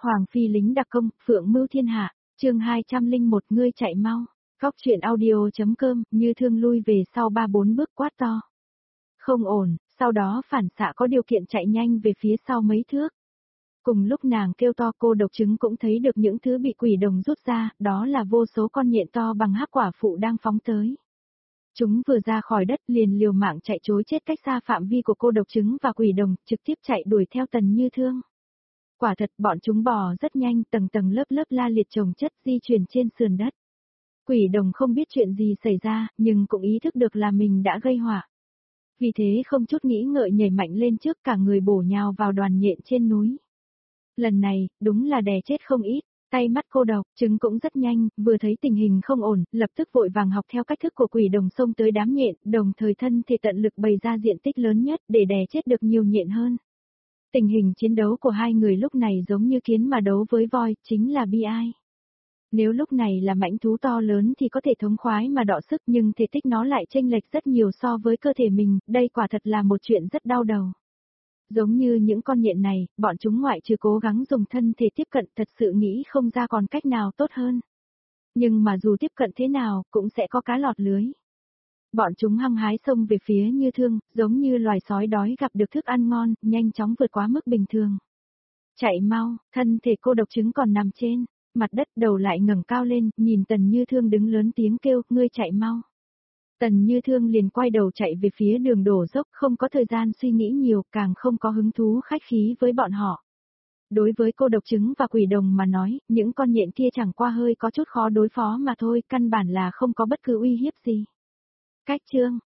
Hoàng phi lính đặc công, phượng mưu thiên hạ, chương 201 ngươi chạy mau. Góc truyện audio.com, Như Thương lui về sau 3-4 bước quát to. Không ổn, sau đó phản xạ có điều kiện chạy nhanh về phía sau mấy thước. Cùng lúc nàng kêu to, cô độc trứng cũng thấy được những thứ bị quỷ đồng rút ra, đó là vô số con nhện to bằng hắc quả phụ đang phóng tới. Chúng vừa ra khỏi đất liền liều mạng chạy trối chết cách xa phạm vi của cô độc trứng và quỷ đồng, trực tiếp chạy đuổi theo Tần Như Thương. Quả thật bọn chúng bò rất nhanh, tầng tầng lớp lớp la liệt chồng chất di chuyển trên sườn đất. Quỷ đồng không biết chuyện gì xảy ra, nhưng cũng ý thức được là mình đã gây họa. Vì thế không chút nghĩ ngợi nhảy mạnh lên trước, cả người bổ nhào vào đoàn nhện trên núi. Lần này, đúng là đè chết không ít, tay mắt cô độc, trứng cũng rất nhanh, vừa thấy tình hình không ổn, lập tức vội vàng học theo cách thức của quỷ đồng xông tới đám nhện, đồng thời thân thể tận lực bày ra diện tích lớn nhất để đè chết được nhiều nhện hơn. Tình hình chiến đấu của hai người lúc này giống như kiến mà đấu với voi, chính là bi ai. Nếu lúc này là mãnh thú to lớn thì có thể thống khoái mà đọ sức, nhưng thể tích nó lại chênh lệch rất nhiều so với cơ thể mình, đây quả thật là một chuyện rất đau đầu. Giống như những con nhện này, bọn chúng ngoại trừ cố gắng dùng thân thể tiếp cận, thật sự nghĩ không ra còn cách nào tốt hơn. Nhưng mà dù tiếp cận thế nào, cũng sẽ có cá lọt lưới. Bọn chúng hăng hái xông về phía Như Thương, giống như loài sói đói gặp được thức ăn ngon, nhanh chóng vượt quá mức bình thường. Chạy mau, thân thể cô độc trứng còn nằm trên mặt đất, đầu lại ngẩng cao lên, nhìn Tần Như Thương đứng lớn tiếng kêu, ngươi chạy mau. Tần Như Thương liền quay đầu chạy về phía đường đổ dốc, không có thời gian suy nghĩ nhiều, càng không có hứng thú khách khí với bọn họ. Đối với cô độc trứng và quỷ đồng mà nói, những con nhện kia chẳng qua hơi có chút khó đối phó mà thôi, căn bản là không có bất cứ uy hiếp gì. Cách chương